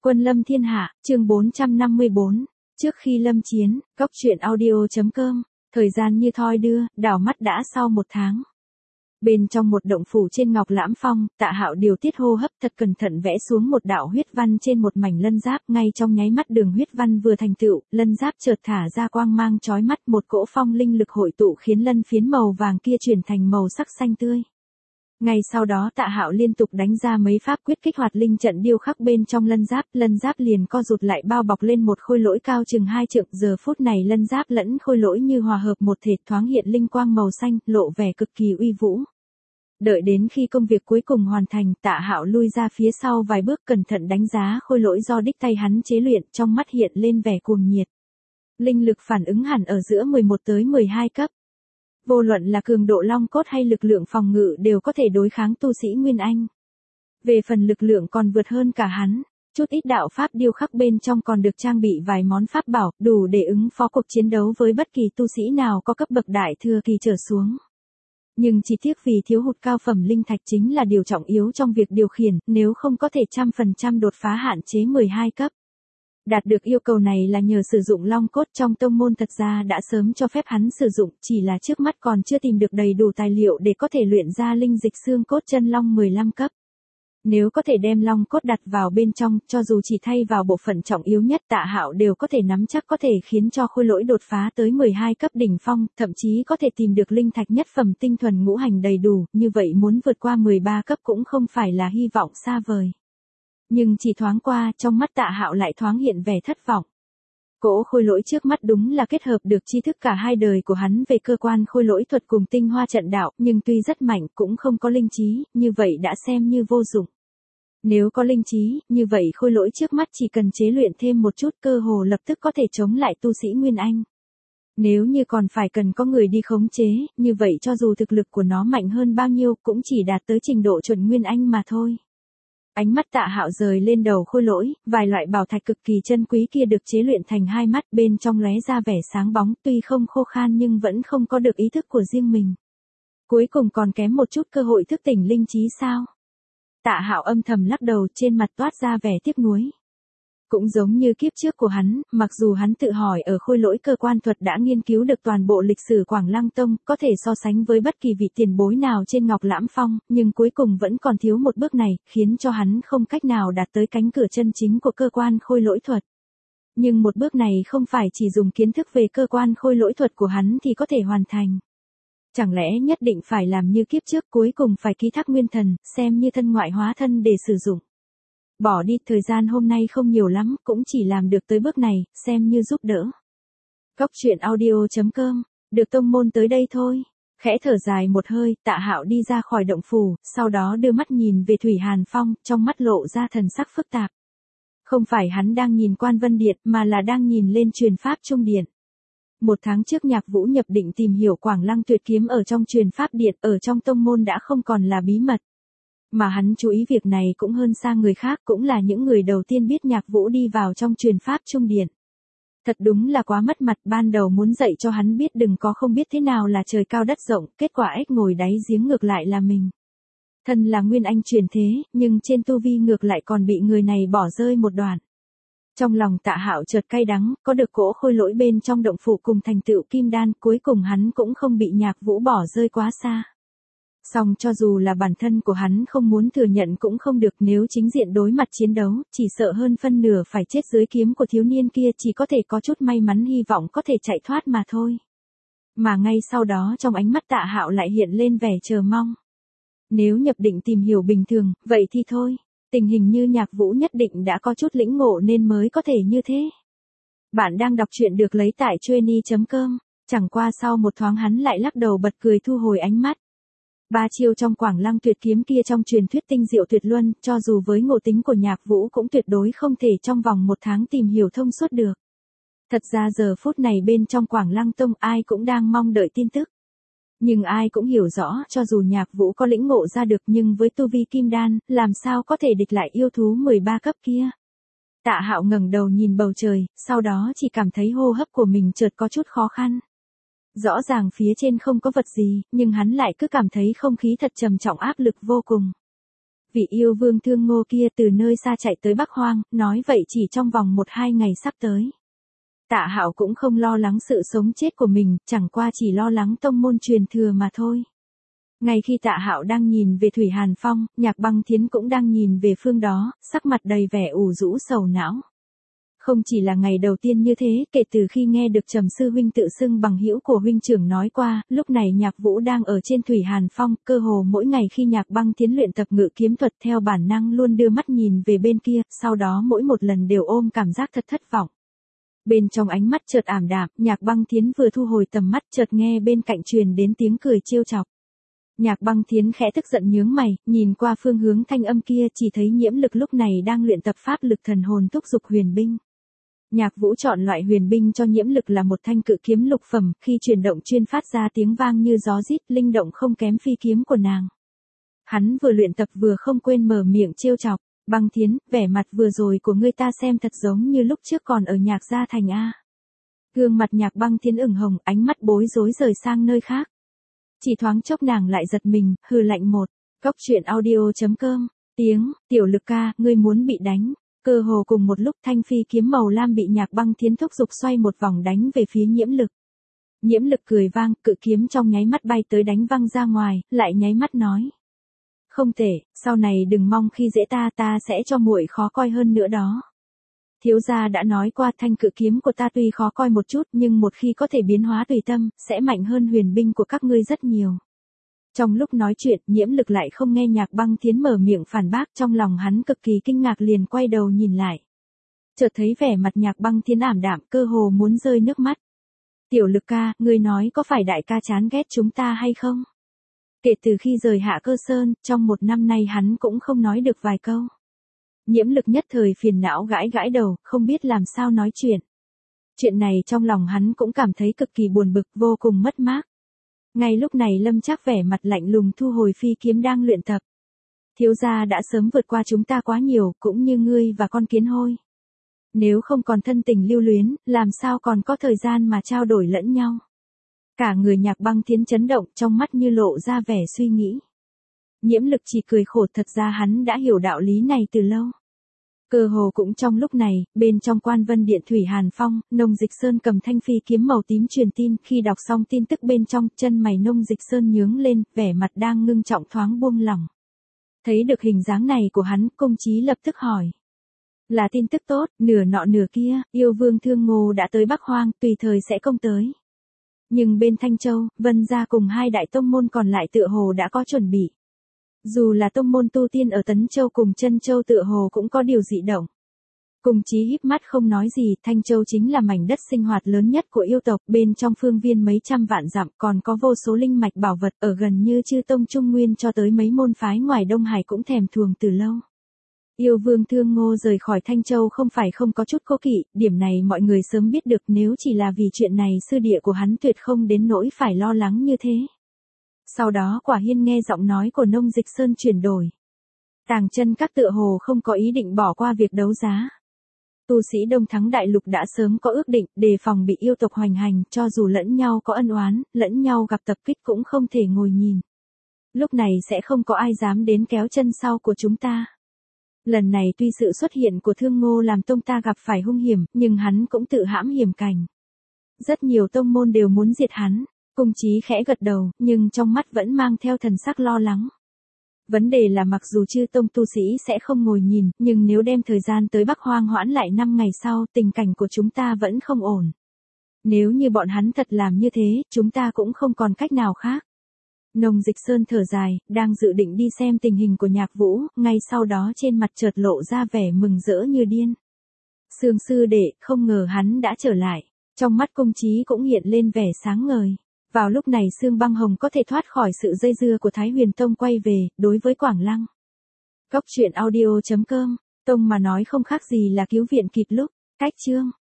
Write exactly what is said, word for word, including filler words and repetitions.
Quân lâm thiên hạ, chương bốn trăm năm mươi bốn. Trước khi lâm chiến, góc truyện audio chấm com. Thời gian như thoi đưa, đảo mắt đã sau một tháng. Bên trong một động phủ trên Ngọc Lãm Phong, Tạ Hạo điều tiết hô hấp thật cẩn thận vẽ xuống một đạo huyết văn trên một mảnh lân giáp. Ngay trong nháy mắt đường huyết văn vừa thành tựu, lân giáp chợt thả ra quang mang chói mắt, một cỗ phong linh lực hội tụ khiến lân phiến màu vàng kia chuyển thành màu sắc xanh tươi. Ngay sau đó Tạ Hạo liên tục đánh ra mấy pháp quyết kích hoạt linh trận điêu khắc bên trong lân giáp, lân giáp liền co rụt lại bao bọc lên một khôi lỗi cao chừng hai trượng. Giờ phút này lân giáp lẫn khôi lỗi như hòa hợp một thể, thoáng hiện linh quang màu xanh, lộ vẻ cực kỳ uy vũ. Đợi đến khi công việc cuối cùng hoàn thành, Tạ Hạo lui ra phía sau vài bước, cẩn thận đánh giá khôi lỗi do đích tay hắn chế luyện, trong mắt hiện lên vẻ cuồng nhiệt. Linh lực phản ứng hẳn ở giữa mười một tới mười hai cấp. Vô luận là cường độ long cốt hay lực lượng phòng ngự đều có thể đối kháng tu sĩ Nguyên Anh. Về phần lực lượng còn vượt hơn cả hắn, chút ít đạo pháp điêu khắc bên trong còn được trang bị vài món pháp bảo, đủ để ứng phó cuộc chiến đấu với bất kỳ tu sĩ nào có cấp bậc đại thừa kỳ trở xuống. Nhưng chỉ tiếc vì thiếu hụt cao phẩm linh thạch chính là điều trọng yếu trong việc điều khiển, nếu không có thể trăm phần trăm đột phá hạn chế mười hai cấp. Đạt được yêu cầu này là nhờ sử dụng long cốt trong tông môn, thật ra đã sớm cho phép hắn sử dụng, chỉ là trước mắt còn chưa tìm được đầy đủ tài liệu để có thể luyện ra linh dịch xương cốt chân long mười lăm cấp. Nếu có thể đem long cốt đặt vào bên trong, cho dù chỉ thay vào bộ phận trọng yếu nhất, Tạ Hạo đều có thể nắm chắc có thể khiến cho khôi lỗi đột phá tới mười hai cấp đỉnh phong, thậm chí có thể tìm được linh thạch nhất phẩm tinh thuần ngũ hành đầy đủ, như vậy muốn vượt qua mười ba cấp cũng không phải là hy vọng xa vời. Nhưng chỉ thoáng qua, trong mắt Tạ Hạo lại thoáng hiện vẻ thất vọng. Cỗ khôi lỗi trước mắt đúng là kết hợp được tri thức cả hai đời của hắn về cơ quan khôi lỗi thuật cùng tinh hoa trận đạo, nhưng tuy rất mạnh cũng không có linh trí, như vậy đã xem như vô dụng. Nếu có linh trí, như vậy khôi lỗi trước mắt chỉ cần chế luyện thêm một chút, cơ hồ lập tức có thể chống lại tu sĩ Nguyên Anh. Nếu như còn phải cần có người đi khống chế, như vậy cho dù thực lực của nó mạnh hơn bao nhiêu cũng chỉ đạt tới trình độ chuẩn Nguyên Anh mà thôi. Ánh mắt Tạ Hạo rời lên đầu khôi lỗi, vài loại bảo thạch cực kỳ chân quý kia được chế luyện thành hai mắt, bên trong lóe ra vẻ sáng bóng, tuy không khô khan nhưng vẫn không có được ý thức của riêng mình. Cuối cùng còn kém một chút cơ hội thức tỉnh linh trí sao? Tạ Hạo âm thầm lắc đầu, trên mặt toát ra vẻ tiếc nuối. Cũng giống như kiếp trước của hắn, mặc dù hắn tự hỏi ở khôi lỗi cơ quan thuật đã nghiên cứu được toàn bộ lịch sử Quảng Lăng Tông, có thể so sánh với bất kỳ vị tiền bối nào trên Ngọc Lãm Phong, nhưng cuối cùng vẫn còn thiếu một bước này, khiến cho hắn không cách nào đạt tới cánh cửa chân chính của cơ quan khôi lỗi thuật. Nhưng một bước này không phải chỉ dùng kiến thức về cơ quan khôi lỗi thuật của hắn thì có thể hoàn thành. Chẳng lẽ nhất định phải làm như kiếp trước, cuối cùng phải ký thác nguyên thần, xem như thân ngoại hóa thân để sử dụng. Bỏ đi, thời gian hôm nay không nhiều lắm, cũng chỉ làm được tới bước này, xem như giúp đỡ. Góc truyện audio chấm com, được tông môn tới đây thôi. Khẽ thở dài một hơi, Tạ Hạo đi ra khỏi động phủ, sau đó đưa mắt nhìn về Thủy Hàn Phong, trong mắt lộ ra thần sắc phức tạp. Không phải hắn đang nhìn Quan Vân Điện, mà là đang nhìn lên truyền pháp Trung Điện. Một tháng trước Nhạc Vũ nhập định tìm hiểu Quảng Lăng tuyệt kiếm ở trong truyền pháp điện, ở trong tông môn đã không còn là bí mật. Mà hắn chú ý việc này cũng hơn xa người khác, cũng là những người đầu tiên biết Nhạc Vũ đi vào trong truyền pháp Trung Điện. Thật đúng là quá mất mặt, ban đầu muốn dạy cho hắn biết đừng có không biết thế nào là trời cao đất rộng, kết quả ếch ngồi đáy giếng ngược lại là mình. Thân là Nguyên Anh truyền thế, nhưng trên tu vi ngược lại còn bị người này bỏ rơi một đoạn. Trong lòng Tạ Hạo chợt cay đắng, có được cỗ khôi lỗi bên trong động phủ cùng thành tựu kim đan, cuối cùng hắn cũng không bị Nhạc Vũ bỏ rơi quá xa. Song cho dù là bản thân của hắn không muốn thừa nhận cũng không được, nếu chính diện đối mặt chiến đấu, chỉ sợ hơn phân nửa phải chết dưới kiếm của thiếu niên kia, chỉ có thể có chút may mắn hy vọng có thể chạy thoát mà thôi. Mà ngay sau đó trong ánh mắt Tạ Hạo lại hiện lên vẻ chờ mong. Nếu nhập định tìm hiểu bình thường, vậy thì thôi. Tình hình như Nhạc Vũ nhất định đã có chút lĩnh ngộ nên mới có thể như thế. Bạn đang đọc truyện được lấy tại chueny chấm com, chẳng qua sau một thoáng hắn lại lắc đầu bật cười thu hồi ánh mắt. Ba chiêu trong Quảng Lăng tuyệt kiếm kia trong truyền thuyết tinh diệu tuyệt luân, cho dù với ngộ tính của Nhạc Vũ cũng tuyệt đối không thể trong vòng một tháng tìm hiểu thông suốt được. Thật ra giờ phút này bên trong Quảng Lăng Tông ai cũng đang mong đợi tin tức. Nhưng ai cũng hiểu rõ, cho dù Nhạc Vũ có lĩnh ngộ ra được nhưng với tu vi kim đan, làm sao có thể địch lại yêu thú mười ba cấp kia. Tạ Hạo ngẩng đầu nhìn bầu trời, sau đó chỉ cảm thấy hô hấp của mình chợt có chút khó khăn. Rõ ràng phía trên không có vật gì, nhưng hắn lại cứ cảm thấy không khí thật trầm trọng áp lực vô cùng. Vị yêu vương Thương Ngô kia từ nơi xa chạy tới Bắc Hoang, nói vậy chỉ trong vòng một hai ngày sắp tới. Tạ Hạo cũng không lo lắng sự sống chết của mình, chẳng qua chỉ lo lắng tông môn truyền thừa mà thôi. Ngay khi Tạ Hạo đang nhìn về Thủy Hàn Phong, Nhạc Băng Thiến cũng đang nhìn về phương đó, sắc mặt đầy vẻ ủ rũ sầu não. Không chỉ là ngày đầu tiên như thế, kể từ khi nghe được Trầm sư huynh tự xưng bằng hữu của huynh trưởng nói qua, lúc này Nhạc Vũ đang ở trên Thủy Hàn Phong, cơ hồ mỗi ngày khi Nhạc Băng Thiến luyện tập ngự kiếm thuật theo bản năng luôn đưa mắt nhìn về bên kia, sau đó mỗi một lần đều ôm cảm giác thật thất vọng. Bên trong ánh mắt chợt ảm đạm, Nhạc Băng Thiến vừa thu hồi tầm mắt chợt nghe bên cạnh truyền đến tiếng cười trêu chọc. Nhạc Băng Thiến khẽ tức giận nhướng mày, nhìn qua phương hướng thanh âm kia chỉ thấy Nhiễm Lực lúc này đang luyện tập pháp lực thần hồn thúc dục huyền binh. Nhạc Vũ chọn loại huyền binh cho Nhiễm Lực là một thanh cự kiếm lục phẩm, khi chuyển động chuyên phát ra tiếng vang như gió rít, linh động không kém phi kiếm của nàng. Hắn vừa luyện tập vừa không quên mở miệng trêu chọc, Băng Thiến, vẻ mặt vừa rồi của ngươi ta xem thật giống như lúc trước còn ở Nhạc gia thành a. Gương mặt Nhạc Băng Thiến ửng hồng, ánh mắt bối rối rời sang nơi khác. Chỉ thoáng chốc nàng lại giật mình, hừ lạnh một, Cốc truyện audio chấm com, tiếng, Tiểu Lực ca, ngươi muốn bị đánh. Cơ hồ cùng một lúc thanh phi kiếm màu lam bị Nhạc Băng Thiến thúc giục xoay một vòng đánh về phía Nhiễm Lực. Nhiễm Lực cười vang, cự kiếm trong nháy mắt bay tới đánh văng ra ngoài, lại nháy mắt nói. Không tệ, sau này đừng mong khi dễ ta, ta sẽ cho muội khó coi hơn nữa đó. Thiếu gia đã nói qua thanh cự kiếm của ta tuy khó coi một chút nhưng một khi có thể biến hóa tùy tâm, sẽ mạnh hơn huyền binh của các ngươi rất nhiều. Trong lúc nói chuyện, Nhiễm Lực lại không nghe Nhạc Băng Thiến mở miệng phản bác, trong lòng hắn cực kỳ kinh ngạc liền quay đầu nhìn lại. Chợt thấy vẻ mặt Nhạc Băng Thiến ảm đạm, cơ hồ muốn rơi nước mắt. Tiểu Lực ca, ngươi nói có phải đại ca chán ghét chúng ta hay không? Kể từ khi rời Hạ Cơ Sơn, trong một năm nay hắn cũng không nói được vài câu. Nhiễm Lực nhất thời phiền não gãi gãi đầu, không biết làm sao nói chuyện. Chuyện này trong lòng hắn cũng cảm thấy cực kỳ buồn bực, vô cùng mất mát. Ngay lúc này Lâm Trác vẻ mặt lạnh lùng thu hồi phi kiếm đang luyện tập. Thiếu gia đã sớm vượt qua chúng ta quá nhiều, cũng như ngươi và con kiến hôi. Nếu không còn thân tình lưu luyến, làm sao còn có thời gian mà trao đổi lẫn nhau. Cả người Nhạc Băng Thiến chấn động, trong mắt như lộ ra vẻ suy nghĩ. Nhiễm Lực chỉ cười khổ, thật ra hắn đã hiểu đạo lý này từ lâu. Cơ hồ cũng trong lúc này, bên trong Quan Vân Điện Thủy Hàn Phong, Nông Dịch Sơn cầm thanh phi kiếm màu tím truyền tin, khi đọc xong tin tức bên trong, chân mày Nông Dịch Sơn nhướng lên, vẻ mặt đang ngưng trọng thoáng buông lỏng. Thấy được hình dáng này của hắn, Công Chí lập tức hỏi. Là tin tức tốt, nửa nọ nửa kia, yêu vương Thương Ngô đã tới Bắc Hoang, tùy thời sẽ công tới. Nhưng bên Thanh Châu, Vân gia cùng hai đại tông môn còn lại tựa hồ đã có chuẩn bị. Dù là tông môn tu tiên ở Tấn Châu cùng Chân Châu tựa hồ cũng có điều dị động. Cùng Chí híp mắt không nói gì, Thanh Châu chính là mảnh đất sinh hoạt lớn nhất của yêu tộc, bên trong phương viên mấy trăm vạn dặm còn có vô số linh mạch bảo vật, ở gần như chư tông Trung Nguyên cho tới mấy môn phái ngoài Đông Hải cũng thèm thuồng từ lâu. Yêu vương Thương Ngô rời khỏi Thanh Châu không phải không có chút cố kỵ, điểm này mọi người sớm biết được, nếu chỉ là vì chuyện này sư địa của hắn tuyệt không đến nỗi phải lo lắng như thế. Sau đó Quả Hiên nghe giọng nói của Nông Dịch Sơn chuyển đổi. Tàng Chân Các tựa hồ không có ý định bỏ qua việc đấu giá. Tu sĩ Đông Thắng Đại Lục đã sớm có ước định, đề phòng bị yêu tộc hoành hành, cho dù lẫn nhau có ân oán, lẫn nhau gặp tập kích cũng không thể ngồi nhìn. Lúc này sẽ không có ai dám đến kéo chân sau của chúng ta. Lần này tuy sự xuất hiện của Thương Ngô làm tông ta gặp phải hung hiểm, nhưng hắn cũng tự hãm hiểm cảnh. Rất nhiều tông môn đều muốn diệt hắn. Cung Chí khẽ gật đầu, nhưng trong mắt vẫn mang theo thần sắc lo lắng. Vấn đề là mặc dù chư tông tu sĩ sẽ không ngồi nhìn, nhưng nếu đem thời gian tới Bắc Hoang hoãn lại năm ngày sau, tình cảnh của chúng ta vẫn không ổn. Nếu như bọn hắn thật làm như thế, chúng ta cũng không còn cách nào khác. Nông Dịch Sơn thở dài, đang dự định đi xem tình hình của Nhạc Vũ, ngay sau đó trên mặt chợt lộ ra vẻ mừng rỡ như điên. Sương sư đệ, không ngờ hắn đã trở lại. Trong mắt Cung Chí cũng hiện lên vẻ sáng ngời. Vào lúc này Sương Băng Hồng có thể thoát khỏi sự dây dưa của Thái Huyền Tông quay về, đối với Quảng Lăng. Cốc truyện audio chấm com, Tông mà nói không khác gì là cứu viện kịp lúc, cách chương.